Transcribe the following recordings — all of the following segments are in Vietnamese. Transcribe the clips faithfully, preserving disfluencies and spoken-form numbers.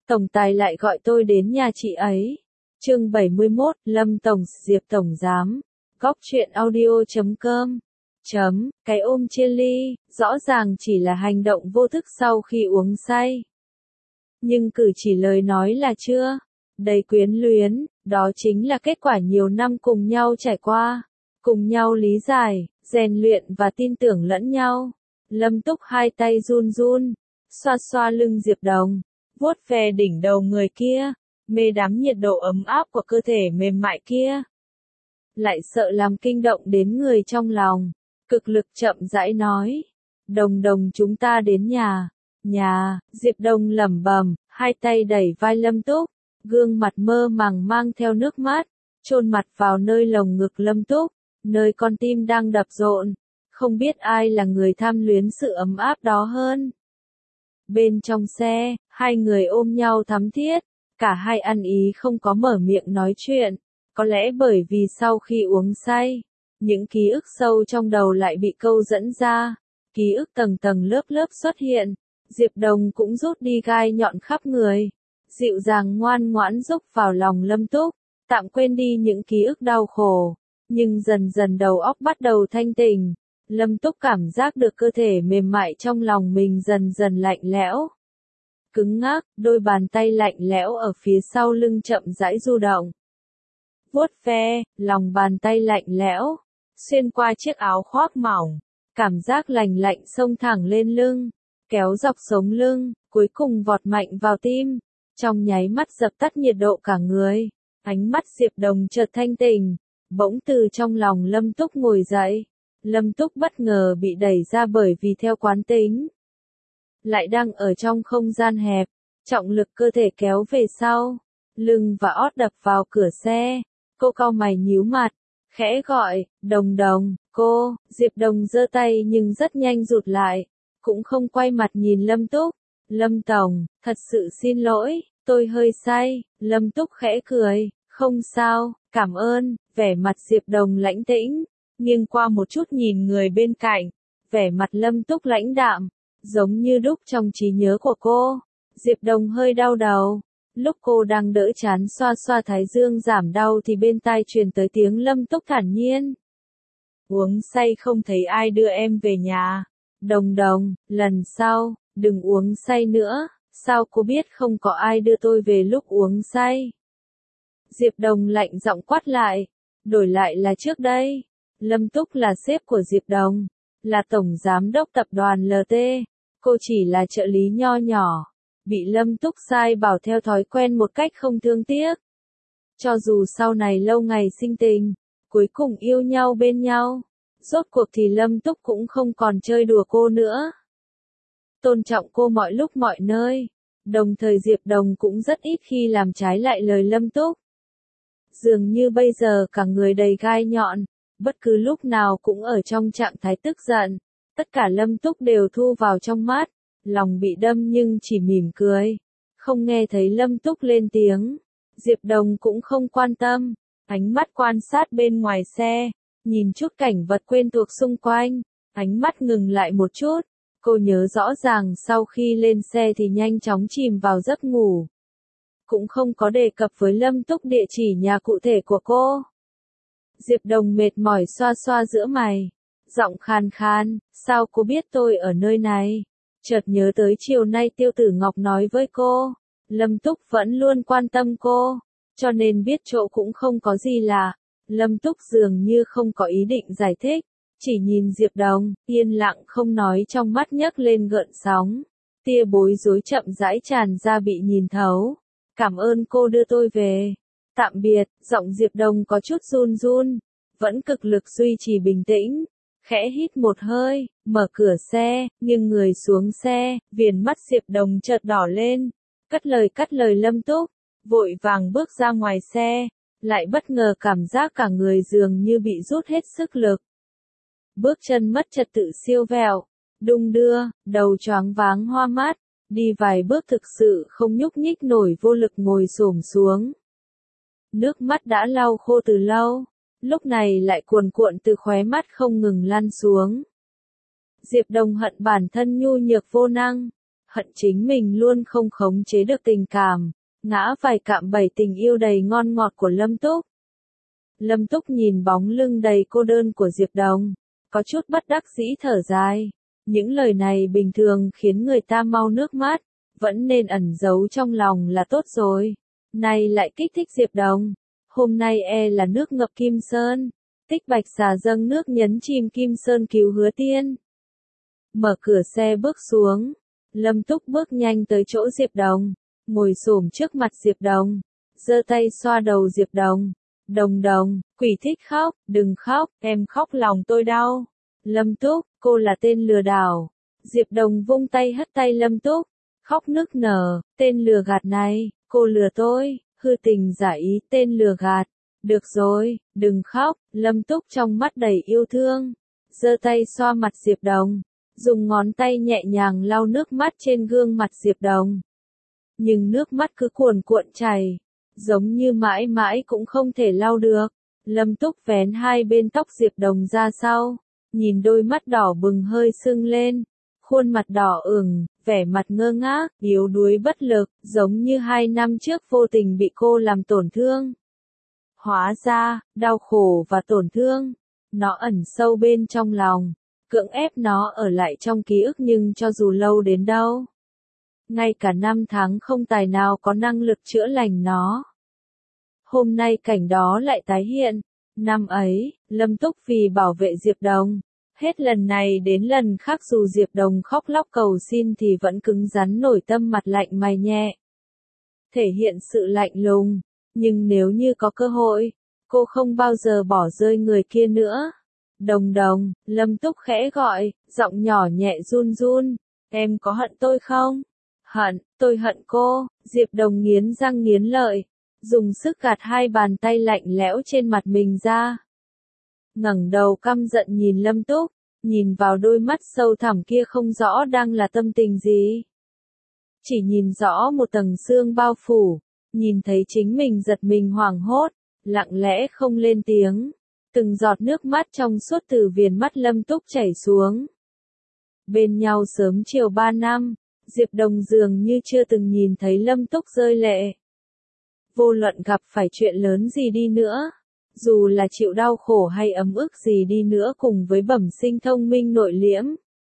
Tổng tài lại gọi tôi đến nhà chị ấy. Chương bảy mươi mốt, Lâm Tổng, Diệp Tổng Giám. Góc truyện audio chấm com. Chấm, cái ôm chia ly, rõ ràng chỉ là hành động vô thức sau khi uống say. Nhưng cử chỉ lời nói là chưa đầy quyến luyến, đó chính là kết quả nhiều năm cùng nhau trải qua, cùng nhau lý giải, rèn luyện và tin tưởng lẫn nhau. Lâm Túc hai tay run run, xoa xoa lưng Diệp Đồng, vuốt ve đỉnh đầu người kia, mê đắm nhiệt độ ấm áp của cơ thể mềm mại kia. Lại sợ làm kinh động đến người trong lòng, cực lực chậm rãi nói, Đồng Đồng chúng ta đến nhà. Nhà, Diệp Đồng lẩm bẩm, hai tay đẩy vai Lâm Túc, gương mặt mơ màng mang theo nước mắt, chôn mặt vào nơi lồng ngực Lâm Túc, nơi con tim đang đập rộn, không biết ai là người tham luyến sự ấm áp đó hơn. Bên trong xe, hai người ôm nhau thắm thiết, cả hai ăn ý không có mở miệng nói chuyện, có lẽ bởi vì sau khi uống say, những ký ức sâu trong đầu lại bị câu dẫn ra, ký ức tầng tầng lớp lớp xuất hiện. Diệp Đồng cũng rút đi gai nhọn khắp người, dịu dàng ngoan ngoãn rúc vào lòng Lâm Túc, tạm quên đi những ký ức đau khổ, nhưng dần dần đầu óc bắt đầu thanh tỉnh. Lâm Túc cảm giác được cơ thể mềm mại trong lòng mình dần dần lạnh lẽo, cứng ngắc, đôi bàn tay lạnh lẽo ở phía sau lưng chậm rãi du động, vuốt ve, lòng bàn tay lạnh lẽo, xuyên qua chiếc áo khoác mỏng, cảm giác lành lạnh xông thẳng lên lưng, kéo dọc sống lưng, cuối cùng vọt mạnh vào tim, trong nháy mắt dập tắt nhiệt độ cả người. Ánh mắt Diệp Đồng chợt thanh tỉnh, bỗng từ trong lòng Lâm Túc ngồi dậy. Lâm Túc bất ngờ bị đẩy ra bởi vì theo quán tính, lại đang ở trong không gian hẹp, trọng lực cơ thể kéo về sau, lưng và ót đập vào cửa xe. Cô cau mày nhíu mặt, khẽ gọi, Đồng Đồng, cô. Diệp Đồng giơ tay nhưng rất nhanh rụt lại, cũng không quay mặt nhìn Lâm Túc. Lâm Tổng, thật sự xin lỗi, tôi hơi say. Lâm Túc khẽ cười, không sao, cảm ơn. Vẻ mặt Diệp Đồng lãnh tĩnh, nghiêng qua một chút nhìn người bên cạnh, vẻ mặt Lâm Túc lãnh đạm, giống như đúc trong trí nhớ của cô. Diệp Đồng hơi đau đầu, lúc cô đang đỡ chán xoa xoa thái dương giảm đau thì bên tai truyền tới tiếng Lâm Túc thản nhiên. Uống say không thấy ai đưa em về nhà. Đồng Đồng, lần sau, đừng uống say nữa. Sao cô biết không có ai đưa tôi về lúc uống say? Diệp Đồng lạnh giọng quát lại, đổi lại là trước đây. Lâm Túc là sếp của Diệp Đồng, là tổng giám đốc tập đoàn lờ tê, cô chỉ là trợ lý nho nhỏ, bị Lâm Túc sai bảo theo thói quen một cách không thương tiếc. Cho dù sau này lâu ngày sinh tình, cuối cùng yêu nhau bên nhau, rốt cuộc thì Lâm Túc cũng không còn chơi đùa cô nữa. Tôn trọng cô mọi lúc mọi nơi, đồng thời Diệp Đồng cũng rất ít khi làm trái lại lời Lâm Túc. Dường như bây giờ cả người đầy gai nhọn, bất cứ lúc nào cũng ở trong trạng thái tức giận, tất cả Lâm Túc đều thu vào trong mắt, lòng bị đâm nhưng chỉ mỉm cười, không nghe thấy Lâm Túc lên tiếng. Diệp Đồng cũng không quan tâm, ánh mắt quan sát bên ngoài xe, nhìn chút cảnh vật quen thuộc xung quanh, ánh mắt ngừng lại một chút, cô nhớ rõ ràng sau khi lên xe thì nhanh chóng chìm vào giấc ngủ. Cũng không có đề cập với Lâm Túc địa chỉ nhà cụ thể của cô. Diệp Đồng mệt mỏi xoa xoa giữa mày, giọng khàn khàn, sao cô biết tôi ở nơi này? Chợt nhớ tới chiều nay Tiêu Tử Ngọc nói với cô, Lâm Túc vẫn luôn quan tâm cô, cho nên biết chỗ cũng không có gì lạ. Lâm Túc dường như không có ý định giải thích, chỉ nhìn Diệp Đồng, yên lặng không nói, trong mắt nhấc lên gợn sóng, tia bối rối chậm rãi tràn ra bị nhìn thấu. Cảm ơn cô đưa tôi về. Tạm biệt. Giọng Diệp Đồng có chút run run, vẫn cực lực duy trì bình tĩnh, khẽ hít một hơi, mở cửa xe, nghiêng người xuống xe, viền mắt Diệp Đồng chợt đỏ lên, cất lời cắt lời Lâm Túc, vội vàng bước ra ngoài xe, lại bất ngờ cảm giác cả người dường như bị rút hết sức lực. Bước chân mất trật tự siêu vẹo, đung đưa, đầu choáng váng hoa mắt, đi vài bước thực sự không nhúc nhích nổi, vô lực ngồi xổm xuống. Nước mắt đã lau khô từ lâu, lúc này lại cuồn cuộn từ khóe mắt không ngừng lăn xuống. Diệp Đồng hận bản thân nhu nhược vô năng, hận chính mình luôn không khống chế được tình cảm, ngã phải cạm bẫy tình yêu đầy ngon ngọt của Lâm Túc. Lâm Túc nhìn bóng lưng đầy cô đơn của Diệp Đồng, có chút bất đắc dĩ thở dài. Những lời này bình thường khiến người ta mau nước mắt, vẫn nên ẩn giấu trong lòng là tốt rồi. Nay lại kích thích Diệp Đồng, hôm nay e là nước ngập Kim Sơn. Tích Bạch xà dâng nước nhấn chìm Kim Sơn cứu Hứa Tiên. Mở cửa xe bước xuống, Lâm Túc bước nhanh tới chỗ Diệp Đồng, ngồi xổm trước mặt Diệp Đồng, giơ tay xoa đầu Diệp Đồng. Đồng Đồng, quỷ thích khóc, đừng khóc, em khóc lòng tôi đau. Lâm Túc, cô là tên lừa đảo. Diệp Đồng vung tay hất tay Lâm Túc, khóc nức nở, tên lừa gạt này, cô lừa tôi, hư tình giả ý, tên lừa gạt. Được rồi, đừng khóc, Lâm Túc trong mắt đầy yêu thương, giơ tay xoa mặt Diệp Đồng, dùng ngón tay nhẹ nhàng lau nước mắt trên gương mặt Diệp Đồng. Nhưng nước mắt cứ cuồn cuộn chảy, giống như mãi mãi cũng không thể lau được. Lâm Túc vén hai bên tóc Diệp Đồng ra sau, nhìn đôi mắt đỏ bừng hơi sưng lên, khuôn mặt đỏ ửng, vẻ mặt ngơ ngác, yếu đuối bất lực, giống như hai năm trước vô tình bị cô làm tổn thương. Hóa ra, đau khổ và tổn thương, nó ẩn sâu bên trong lòng, cưỡng ép nó ở lại trong ký ức, nhưng cho dù lâu đến đâu, ngay cả năm tháng không tài nào có năng lực chữa lành nó. Hôm nay cảnh đó lại tái hiện. Năm ấy, Lâm Túc vì bảo vệ Diệp Đồng, hết lần này đến lần khác dù Diệp Đồng khóc lóc cầu xin thì vẫn cứng rắn nổi tâm, mặt lạnh mày nhẹ, thể hiện sự lạnh lùng. Nhưng nếu như có cơ hội, cô không bao giờ bỏ rơi người kia nữa. Đồng Đồng, Lâm Túc khẽ gọi, giọng nhỏ nhẹ run run, em có hận tôi không? Hận, tôi hận cô. Diệp Đồng nghiến răng nghiến lợi, dùng sức gạt hai bàn tay lạnh lẽo trên mặt mình ra. Ngẩng đầu căm giận nhìn Lâm Túc, nhìn vào đôi mắt sâu thẳm kia không rõ đang là tâm tình gì. Chỉ nhìn rõ một tầng sương bao phủ, nhìn thấy chính mình giật mình hoảng hốt, lặng lẽ không lên tiếng. Từng giọt nước mắt trong suốt từ viền mắt Lâm Túc chảy xuống. Bên nhau sớm chiều ba năm, Diệp Đồng dường như chưa từng nhìn thấy Lâm Túc rơi lệ. Vô luận gặp phải chuyện lớn gì đi nữa, dù là chịu đau khổ hay ấm ức gì đi nữa, cùng với bẩm sinh thông minh nội liễm.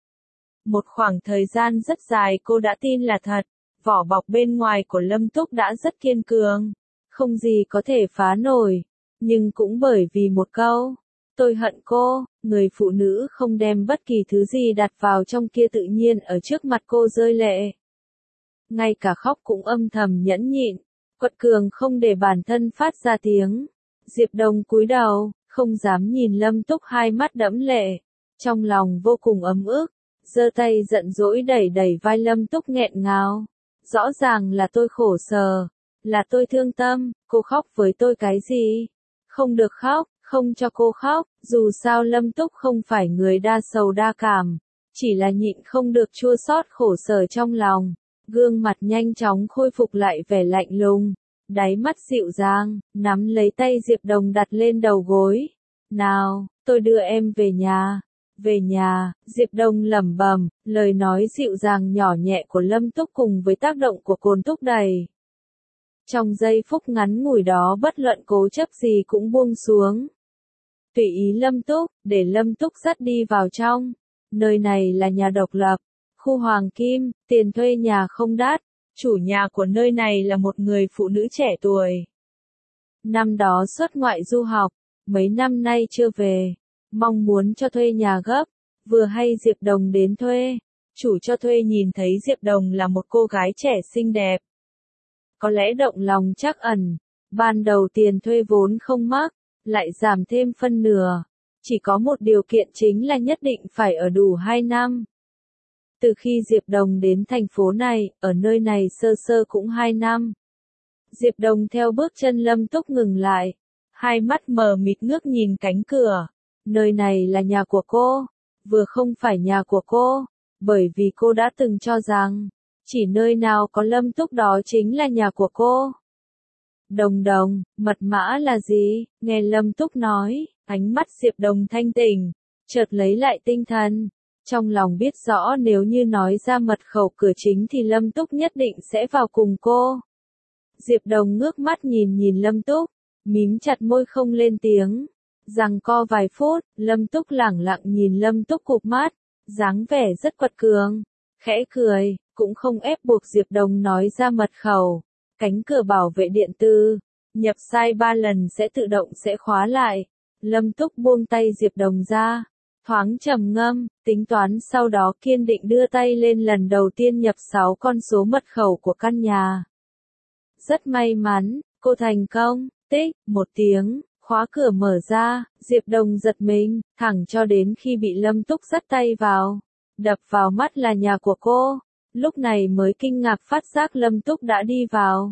Một khoảng thời gian rất dài cô đã tin là thật, vỏ bọc bên ngoài của Lâm Túc đã rất kiên cường, không gì có thể phá nổi. Nhưng cũng bởi vì một câu, tôi hận cô, người phụ nữ không đem bất kỳ thứ gì đặt vào trong kia tự nhiên ở trước mặt cô rơi lệ. Ngay cả khóc cũng âm thầm nhẫn nhịn, quật cường không để bản thân phát ra tiếng. Diệp Đồng cúi đầu, không dám nhìn Lâm Túc hai mắt đẫm lệ, trong lòng vô cùng ấm ức, giơ tay giận dỗi đẩy đẩy vai Lâm Túc nghẹn ngào. Rõ ràng là tôi khổ sở, là tôi thương tâm, cô khóc với tôi cái gì? Không được khóc, không cho cô khóc. Dù sao Lâm Túc không phải người đa sầu đa cảm, chỉ là nhịn không được chua xót khổ sở trong lòng. Gương mặt nhanh chóng khôi phục lại vẻ lạnh lùng, đáy mắt dịu dàng, nắm lấy tay Diệp Đồng đặt lên đầu gối. Nào, tôi đưa em về nhà. Về nhà, Diệp Đồng lẩm bẩm, lời nói dịu dàng nhỏ nhẹ của Lâm Túc cùng với tác động của cồn thúc đẩy. Trong giây phút ngắn ngủi đó bất luận cố chấp gì cũng buông xuống. Tùy ý Lâm Túc, để Lâm Túc dắt đi vào trong. Nơi này là nhà độc lập, khu Hoàng Kim, tiền thuê nhà không đắt. Chủ nhà của nơi này là một người phụ nữ trẻ tuổi. Năm đó xuất ngoại du học, mấy năm nay chưa về, mong muốn cho thuê nhà gấp, vừa hay Diệp Đồng đến thuê. Chủ cho thuê nhìn thấy Diệp Đồng là một cô gái trẻ xinh đẹp, có lẽ động lòng trắc ẩn, ban đầu tiền thuê vốn không mắc, lại giảm thêm phân nửa. Chỉ có một điều kiện, chính là nhất định phải ở đủ hai năm. Từ khi Diệp Đồng đến thành phố này, ở nơi này sơ sơ cũng hai năm. Diệp Đồng theo bước chân Lâm Túc ngừng lại, hai mắt mờ mịt ngước nhìn cánh cửa. Nơi này là nhà của cô, vừa không phải nhà của cô, bởi vì cô đã từng cho rằng, chỉ nơi nào có Lâm Túc đó chính là nhà của cô. Đồng Đồng, mật mã là gì? Nghe Lâm Túc nói, ánh mắt Diệp Đồng thanh tỉnh, chợt lấy lại tinh thần. Trong lòng biết rõ nếu như nói ra mật khẩu cửa chính thì Lâm Túc nhất định sẽ vào cùng cô. Diệp Đồng ngước mắt nhìn nhìn Lâm Túc, mím chặt môi không lên tiếng. Giằng co vài phút, Lâm Túc lẳng lặng nhìn Lâm Túc cụp mắt, dáng vẻ rất quật cường, khẽ cười, cũng không ép buộc Diệp Đồng nói ra mật khẩu. Cánh cửa bảo vệ điện tử, nhập sai ba lần sẽ tự động sẽ khóa lại. Lâm Túc buông tay Diệp Đồng ra, thoáng trầm ngâm, tính toán sau đó kiên định đưa tay lên lần đầu tiên nhập sáu con số mật khẩu của căn nhà. Rất may mắn, cô thành công, tích, một tiếng, khóa cửa mở ra, Diệp Đồng giật mình, thẳng cho đến khi bị Lâm Túc dắt tay vào. Đập vào mắt là nhà của cô, lúc này mới kinh ngạc phát giác Lâm Túc đã đi vào.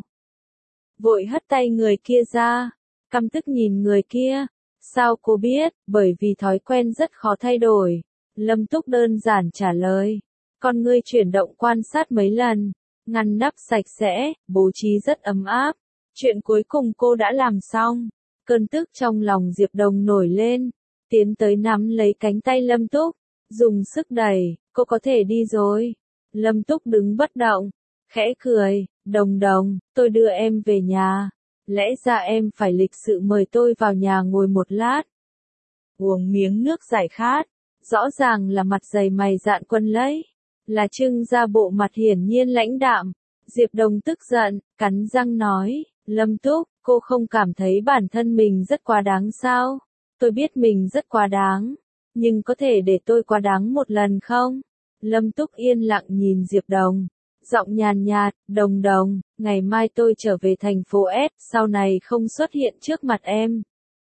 Vội hất tay người kia ra, căm tức nhìn người kia. Sao cô biết? Bởi vì thói quen rất khó thay đổi. Lâm Túc đơn giản trả lời. Con ngươi chuyển động quan sát mấy lần, ngăn nắp sạch sẽ, bố trí rất ấm áp. Chuyện cuối cùng cô đã làm xong. Cơn tức trong lòng Diệp Đồng nổi lên, tiến tới nắm lấy cánh tay Lâm Túc, dùng sức đẩy, cô có thể đi rồi. Lâm Túc đứng bất động, khẽ cười, Đồng Đồng, tôi đưa em về nhà. Lẽ ra em phải lịch sự mời tôi vào nhà ngồi một lát. Uống miếng nước giải khát, rõ ràng là mặt dày mày dạn quân lấy, là trưng ra bộ mặt hiển nhiên lãnh đạm. Diệp Đồng tức giận, cắn răng nói, Lâm Túc, cô không cảm thấy bản thân mình rất quá đáng sao? Tôi biết mình rất quá đáng, nhưng có thể để tôi quá đáng một lần không? Lâm Túc yên lặng nhìn Diệp Đồng. Giọng nhàn nhạt, Đồng Đồng, ngày mai tôi trở về thành phố S, sau này không xuất hiện trước mặt em.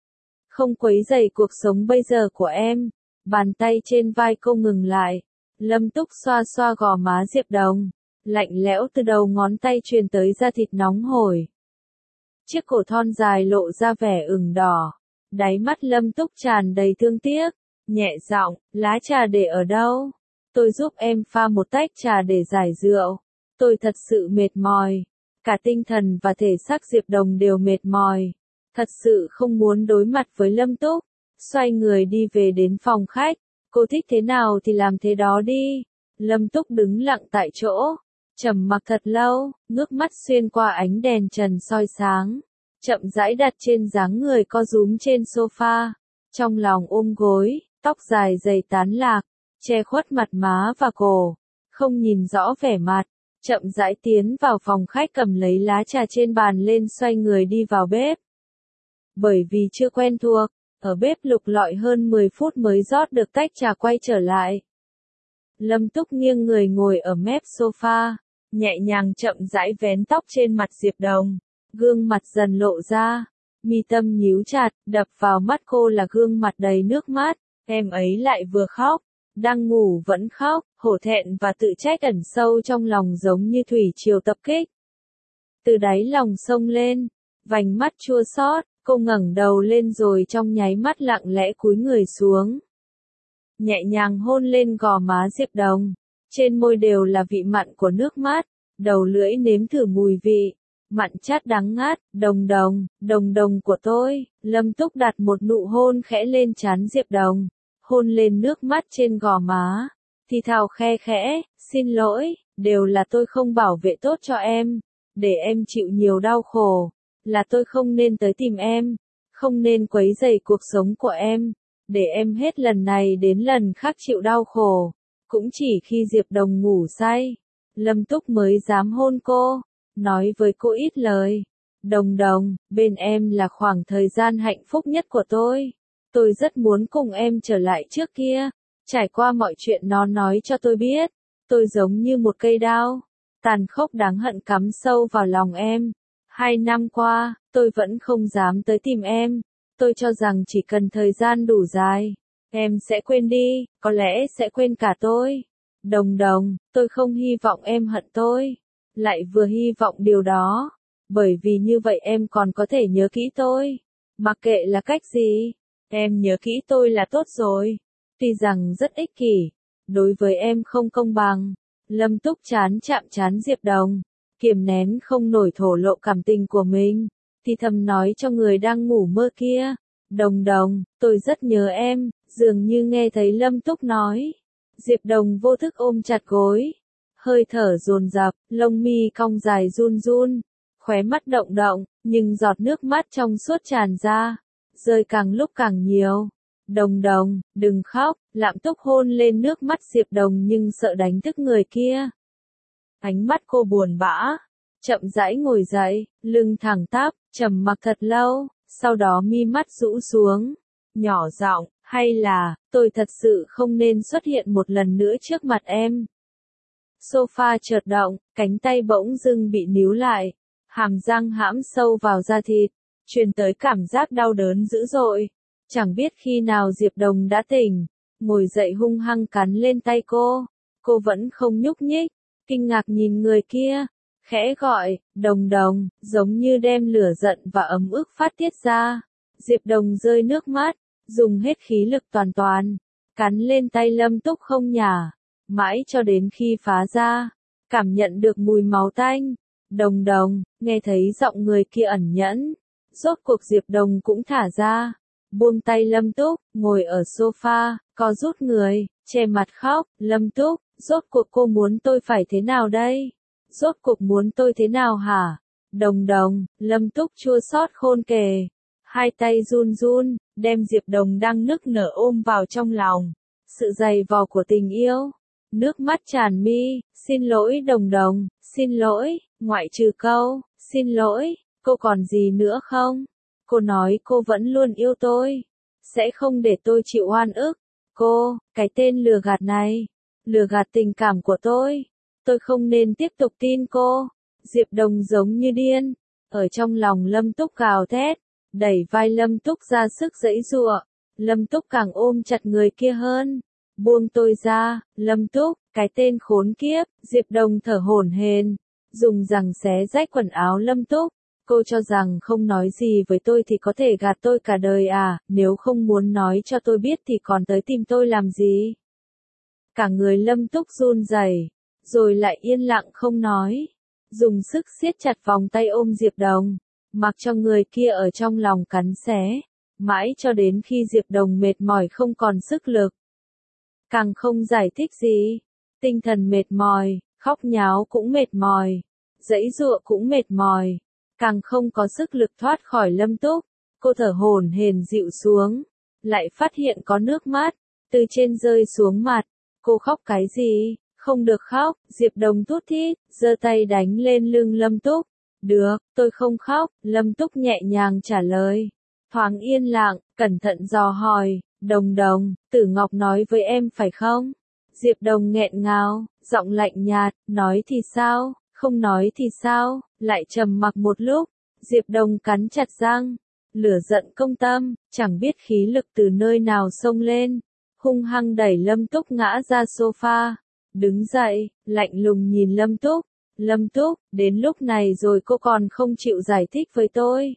Không quấy rầy cuộc sống bây giờ của em. Bàn tay trên vai cô ngừng lại. Lâm Túc xoa xoa gò má Diệp Đồng. Lạnh lẽo từ đầu ngón tay truyền tới da thịt nóng hổi. Chiếc cổ thon dài lộ ra vẻ ửng đỏ. Đáy mắt Lâm Túc tràn đầy thương tiếc. Nhẹ giọng, lá trà để ở đâu? Tôi giúp em pha một tách trà để giải rượu. Tôi thật sự mệt mỏi. Cả tinh thần và thể xác Diệp Đồng đều mệt mỏi. Thật sự không muốn đối mặt với Lâm Túc. Xoay người đi về đến phòng khách. Cô thích thế nào thì làm thế đó đi. Lâm Túc đứng lặng tại chỗ. Trầm mặc thật lâu, ngước mắt xuyên qua ánh đèn trần soi sáng. Chậm rãi đặt trên dáng người co rúm trên sofa. Trong lòng ôm gối, tóc dài dày tán lạc, che khuất mặt má và cổ. Không nhìn rõ vẻ mặt. Chậm rãi tiến vào phòng khách cầm lấy lá trà trên bàn lên xoay người đi vào bếp. Bởi vì chưa quen thuộc, ở bếp lục lọi hơn mười phút mới rót được tách trà quay trở lại. Lâm Túc nghiêng người ngồi ở mép sofa, nhẹ nhàng chậm rãi vén tóc trên mặt Diệp Đồng. Gương mặt dần lộ ra, mi tâm nhíu chặt, đập vào mắt cô là gương mặt đầy nước mắt. Em ấy lại vừa khóc. Đang ngủ vẫn khóc, hổ thẹn và tự trách ẩn sâu trong lòng giống như thủy triều tập kích. Từ đáy lòng sông lên, vành mắt chua xót, cô ngẩng đầu lên rồi trong nháy mắt lặng lẽ cúi người xuống. Nhẹ nhàng hôn lên gò má Diệp Đồng, trên môi đều là vị mặn của nước mắt, đầu lưỡi nếm thử mùi vị, mặn chát đắng ngát, Đồng Đồng, Đồng Đồng của tôi. Lâm Túc đặt một nụ hôn khẽ lên trán Diệp Đồng. Hôn lên nước mắt trên gò má, thì thào khe khẽ, xin lỗi, đều là tôi không bảo vệ tốt cho em, để em chịu nhiều đau khổ, là tôi không nên tới tìm em, không nên quấy rầy cuộc sống của em, để em hết lần này đến lần khác chịu đau khổ, cũng chỉ khi Diệp Đồng ngủ say, Lâm Túc mới dám hôn cô, nói với cô ít lời, Đồng Đồng, bên em là khoảng thời gian hạnh phúc nhất của tôi. Tôi rất muốn cùng em trở lại trước kia, trải qua mọi chuyện nó nói cho tôi biết, tôi giống như một cây đao, tàn khốc đáng hận cắm sâu vào lòng em. Hai năm qua, tôi vẫn không dám tới tìm em, tôi cho rằng chỉ cần thời gian đủ dài, em sẽ quên đi, có lẽ sẽ quên cả tôi. Đồng Đồng, tôi không hy vọng em hận tôi, lại vừa hy vọng điều đó, bởi vì như vậy em còn có thể nhớ kỹ tôi, mặc kệ là cách gì. Em nhớ kỹ tôi là tốt rồi. Tuy rằng rất ích kỷ, đối với em không công bằng. Lâm Túc chán chạm chán Diệp Đồng, kiềm nén không nổi thổ lộ cảm tình của mình, thì thầm nói cho người đang ngủ mơ kia. Đồng Đồng, tôi rất nhớ em, dường như nghe thấy Lâm Túc nói. Diệp Đồng vô thức ôm chặt gối, hơi thở dồn dập, lông mi cong dài run run, khóe mắt động động, nhưng giọt nước mắt trong suốt tràn ra, rơi càng lúc càng nhiều. Đồng Đồng, đừng khóc, Lạm Túc hôn lên nước mắt Diệp Đồng nhưng sợ đánh thức người kia. Ánh mắt cô buồn bã, chậm rãi ngồi dậy, lưng thẳng tắp, trầm mặc thật lâu, sau đó mi mắt rũ xuống, nhỏ giọng, hay là, tôi thật sự không nên xuất hiện một lần nữa trước mặt em. Sofa chợt động, cánh tay bỗng dưng bị níu lại, hàm răng hãm sâu vào da thịt, truyền tới cảm giác đau đớn dữ dội. Chẳng biết khi nào Diệp Đồng đã tỉnh, ngồi dậy hung hăng cắn lên tay cô, cô vẫn không nhúc nhích, kinh ngạc nhìn người kia, khẽ gọi, Đồng Đồng, giống như đem lửa giận và ấm ức phát tiết ra. Diệp Đồng rơi nước mắt, dùng hết khí lực toàn toàn, cắn lên tay Lâm Túc không nhả, mãi cho đến khi phá ra, cảm nhận được mùi máu tanh. Đồng Đồng, nghe thấy giọng người kia ẩn nhẫn, rốt cuộc Diệp Đồng cũng thả ra, buông tay Lâm Túc, ngồi ở sofa, co rút người, che mặt khóc, Lâm Túc, rốt cuộc cô muốn tôi phải thế nào đây? Rốt cuộc muốn tôi thế nào hả? Đồng Đồng, Lâm Túc chua xót khôn kề, hai tay run run, đem Diệp Đồng đang nức nở ôm vào trong lòng. Sự dày vò của tình yêu, nước mắt tràn mi, xin lỗi Đồng Đồng, xin lỗi, ngoại trừ câu, xin lỗi, cô còn gì nữa không? Cô nói cô vẫn luôn yêu tôi, sẽ không để tôi chịu oan ức. Cô, cái tên lừa gạt này, lừa gạt tình cảm của tôi. Tôi không nên tiếp tục tin cô. Diệp Đồng giống như điên, ở trong lòng Lâm Túc gào thét, đẩy vai Lâm Túc ra sức giãy giụa. Lâm Túc càng ôm chặt người kia hơn. Buông tôi ra, Lâm Túc, cái tên khốn kiếp. Diệp Đồng thở hổn hển, dùng rằng xé rách quần áo Lâm Túc. Cô cho rằng không nói gì với tôi thì có thể gạt tôi cả đời à, nếu không muốn nói cho tôi biết thì còn tới tìm tôi làm gì? Cả người Lâm Túc run rẩy, rồi lại yên lặng không nói, dùng sức siết chặt vòng tay ôm Diệp Đồng, mặc cho người kia ở trong lòng cắn xé, mãi cho đến khi Diệp Đồng mệt mỏi không còn sức lực. Càng không giải thích gì, tinh thần mệt mỏi, khóc nháo cũng mệt mỏi, giãy giụa cũng mệt mỏi. Càng không có sức lực thoát khỏi Lâm Túc, cô thở hổn hển dịu xuống, lại phát hiện có nước mắt, từ trên rơi xuống mặt, cô khóc cái gì, không được khóc, Diệp Đồng thút thít, giơ tay đánh lên lưng Lâm Túc, được, tôi không khóc, Lâm Túc nhẹ nhàng trả lời, thoáng yên lặng, cẩn thận dò hỏi, Đồng Đồng, Tử Ngọc nói với em phải không? Diệp Đồng nghẹn ngào, giọng lạnh nhạt, nói thì sao? Không nói thì sao, lại trầm mặc một lúc, Diệp Đồng cắn chặt răng, lửa giận công tâm, chẳng biết khí lực từ nơi nào xông lên, hung hăng đẩy Lâm Túc ngã ra sofa, đứng dậy, lạnh lùng nhìn Lâm Túc, Lâm Túc, đến lúc này rồi cô còn không chịu giải thích với tôi.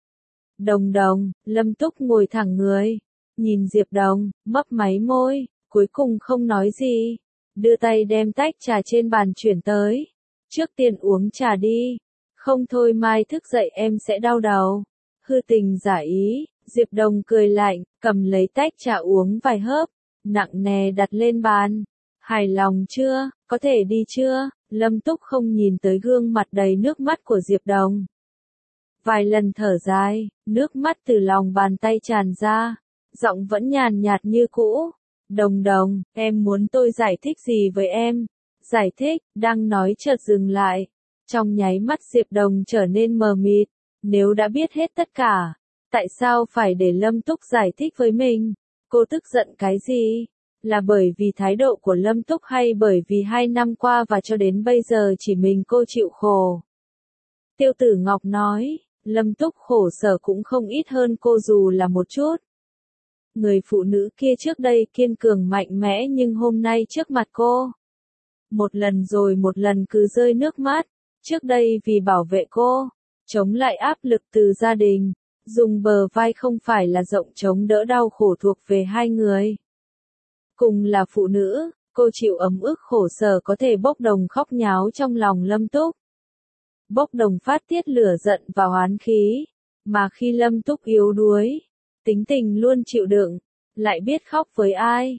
Đồng Đồng, Lâm Túc ngồi thẳng người, nhìn Diệp Đồng, mấp máy môi, cuối cùng không nói gì, đưa tay đem tách trà trên bàn chuyển tới. Trước tiên uống trà đi, không thôi mai thức dậy em sẽ đau đầu. Hư tình giả ý, Diệp Đồng cười lạnh, cầm lấy tách trà uống vài hớp, nặng nề đặt lên bàn. Hài lòng chưa, có thể đi chưa? Lâm Túc không nhìn tới gương mặt đầy nước mắt của Diệp Đồng. Vài lần thở dài, nước mắt từ lòng bàn tay tràn ra, giọng vẫn nhàn nhạt như cũ. Đồng Đồng, em muốn tôi giải thích gì với em? Giải thích, đang nói chợt dừng lại. Trong nháy mắt Diệp Đồng trở nên mờ mịt. Nếu đã biết hết tất cả, tại sao phải để Lâm Túc giải thích với mình? Cô tức giận cái gì? Là bởi vì thái độ của Lâm Túc hay bởi vì hai năm qua và cho đến bây giờ chỉ mình cô chịu khổ? Tiêu Tử Ngọc nói, Lâm Túc khổ sở cũng không ít hơn cô dù là một chút. Người phụ nữ kia trước đây kiên cường mạnh mẽ nhưng hôm nay trước mặt cô, một lần rồi một lần cứ rơi nước mắt, trước đây vì bảo vệ cô, chống lại áp lực từ gia đình, dùng bờ vai không phải là rộng chống đỡ đau khổ thuộc về hai người. Cùng là phụ nữ, cô chịu ấm ức khổ sở có thể bốc đồng khóc nháo trong lòng Lâm Túc. Bốc đồng phát tiết lửa giận và oán khí, mà khi Lâm Túc yếu đuối, tính tình luôn chịu đựng, lại biết khóc với ai.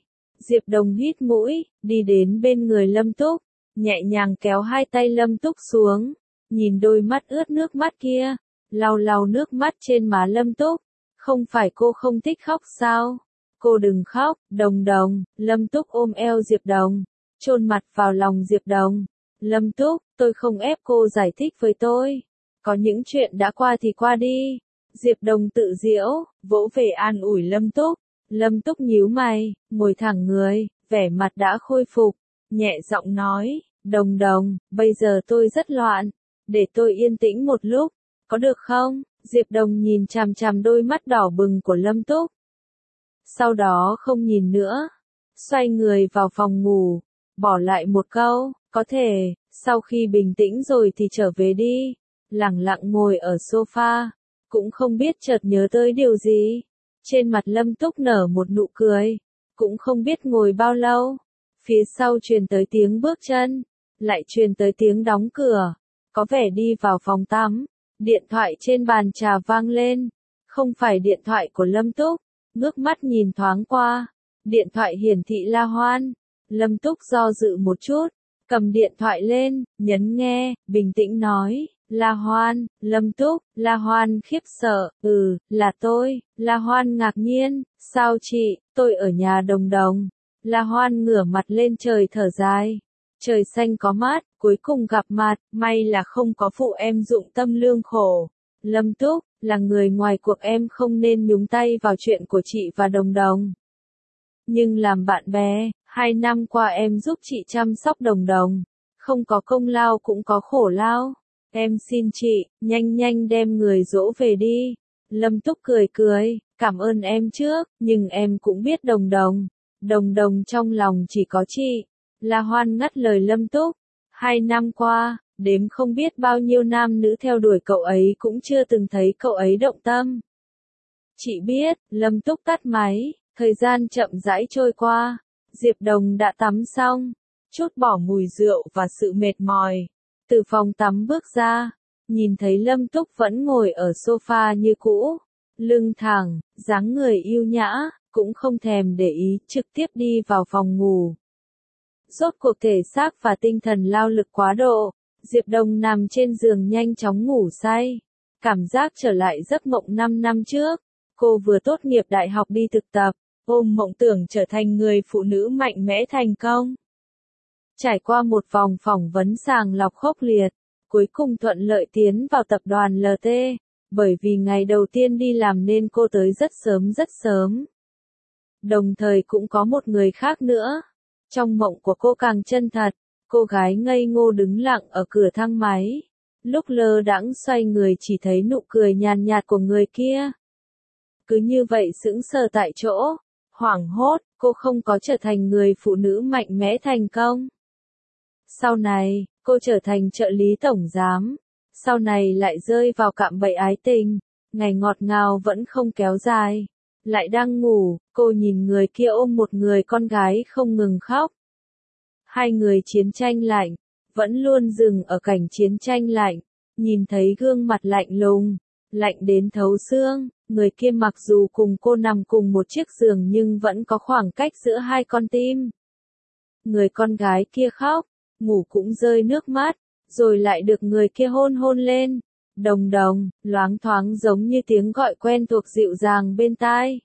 Diệp Đồng hít mũi, đi đến bên người Lâm Túc, nhẹ nhàng kéo hai tay Lâm Túc xuống, nhìn đôi mắt ướt nước mắt kia, lau lau nước mắt trên má Lâm Túc. Không phải cô không thích khóc sao? Cô đừng khóc, Đồng Đồng. Lâm Túc ôm eo Diệp Đồng, chôn mặt vào lòng Diệp Đồng. Lâm Túc, tôi không ép cô giải thích với tôi. Có những chuyện đã qua thì qua đi. Diệp Đồng tự giễu, vỗ về an ủi Lâm Túc. Lâm Túc nhíu mày, ngồi thẳng người, vẻ mặt đã khôi phục, nhẹ giọng nói, Đồng Đồng, bây giờ tôi rất loạn, để tôi yên tĩnh một lúc, có được không? Diệp Đồng nhìn chằm chằm đôi mắt đỏ bừng của Lâm Túc. Sau đó không nhìn nữa, xoay người vào phòng ngủ, bỏ lại một câu, có thể, sau khi bình tĩnh rồi thì trở về đi, lẳng lặng ngồi ở sofa, cũng không biết chợt nhớ tới điều gì. Trên mặt Lâm Túc nở một nụ cười, cũng không biết ngồi bao lâu, phía sau truyền tới tiếng bước chân, lại truyền tới tiếng đóng cửa, có vẻ đi vào phòng tắm, điện thoại trên bàn trà vang lên, không phải điện thoại của Lâm Túc, ngước mắt nhìn thoáng qua, điện thoại hiển thị La Hoan, Lâm Túc do dự một chút, cầm điện thoại lên, nhấn nghe, bình tĩnh nói. La Hoan, Lâm Túc, La Hoan khiếp sợ, ừ, là tôi, La Hoan ngạc nhiên, sao chị, tôi ở nhà Đồng Đồng. La Hoan ngửa mặt lên trời thở dài, trời xanh có mát, cuối cùng gặp mặt, may là không có phụ em dụng tâm lương khổ. Lâm Túc, là người ngoài cuộc em không nên nhúng tay vào chuyện của chị và Đồng Đồng. Nhưng làm bạn bè, hai năm qua em giúp chị chăm sóc Đồng Đồng, không có công lao cũng có khổ lao. Em xin chị, nhanh nhanh đem người dỗ về đi. Lâm Túc cười cười, cảm ơn em trước, nhưng em cũng biết Đồng Đồng. Đồng Đồng trong lòng chỉ có chị. La Hoan ngắt lời Lâm Túc. Hai năm qua, đếm không biết bao nhiêu nam nữ theo đuổi cậu ấy cũng chưa từng thấy cậu ấy động tâm. Chị biết, Lâm Túc tắt máy, thời gian chậm rãi trôi qua. Diệp Đồng đã tắm xong, chút bỏ mùi rượu và sự mệt mỏi. Từ phòng tắm bước ra, nhìn thấy Lâm Túc vẫn ngồi ở sofa như cũ, lưng thẳng, dáng người yêu nhã, cũng không thèm để ý, trực tiếp đi vào phòng ngủ. Rốt cuộc thể xác và tinh thần lao lực quá độ, Diệp Đồng nằm trên giường nhanh chóng ngủ say, cảm giác trở lại giấc mộng năm năm trước, cô vừa tốt nghiệp đại học đi thực tập, ôm mộng tưởng trở thành người phụ nữ mạnh mẽ thành công. Trải qua một vòng phỏng vấn sàng lọc khốc liệt, cuối cùng thuận lợi tiến vào tập đoàn lờ tê, bởi vì ngày đầu tiên đi làm nên cô tới rất sớm rất sớm. Đồng thời cũng có một người khác nữa. Trong mộng của cô càng chân thật, cô gái ngây ngô đứng lặng ở cửa thang máy. Lúc lơ đãng xoay người chỉ thấy nụ cười nhàn nhạt của người kia. Cứ như vậy sững sờ tại chỗ, hoảng hốt, cô không có trở thành người phụ nữ mạnh mẽ thành công. Sau này, cô trở thành trợ lý tổng giám. Sau này lại rơi vào cạm bẫy ái tình. Ngày ngọt ngào vẫn không kéo dài. Lại đang ngủ, cô nhìn người kia ôm một người con gái không ngừng khóc. Hai người chiến tranh lạnh, vẫn luôn dừng ở cảnh chiến tranh lạnh. Nhìn thấy gương mặt lạnh lùng, lạnh đến thấu xương. Người kia mặc dù cùng cô nằm cùng một chiếc giường nhưng vẫn có khoảng cách giữa hai con tim. Người con gái kia khóc, ngủ cũng rơi nước mắt, rồi lại được người kia hôn hôn lên. Đồng Đồng, loáng thoáng giống như tiếng gọi quen thuộc dịu dàng bên tai.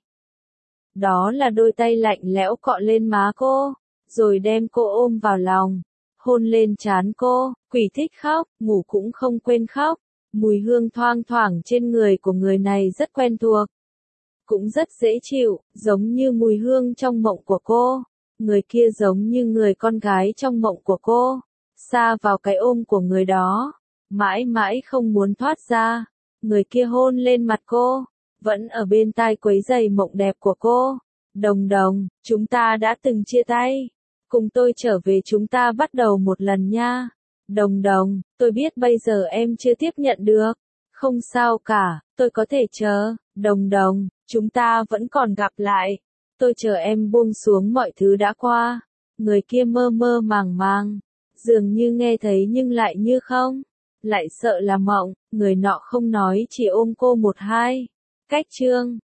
Đó là đôi tay lạnh lẽo cọ lên má cô, rồi đem cô ôm vào lòng, hôn lên trán cô, quỷ thích khóc, ngủ cũng không quên khóc. Mùi hương thoang thoảng trên người của người này rất quen thuộc, cũng rất dễ chịu, giống như mùi hương trong mộng của cô. Người kia giống như người con gái trong mộng của cô, xa vào cái ôm của người đó, mãi mãi không muốn thoát ra. Người kia hôn lên mặt cô, vẫn ở bên tai quấy rầy mộng đẹp của cô. Đồng Đồng, chúng ta đã từng chia tay, cùng tôi trở về chúng ta bắt đầu một lần nha. Đồng Đồng, tôi biết bây giờ em chưa tiếp nhận được. Không sao cả, tôi có thể chờ. Đồng Đồng, chúng ta vẫn còn gặp lại. Tôi chờ em buông xuống mọi thứ đã qua. Người kia mơ mơ màng màng, dường như nghe thấy nhưng lại như không. Lại sợ là mộng, người nọ không nói chỉ ôm cô một hai. Cách chương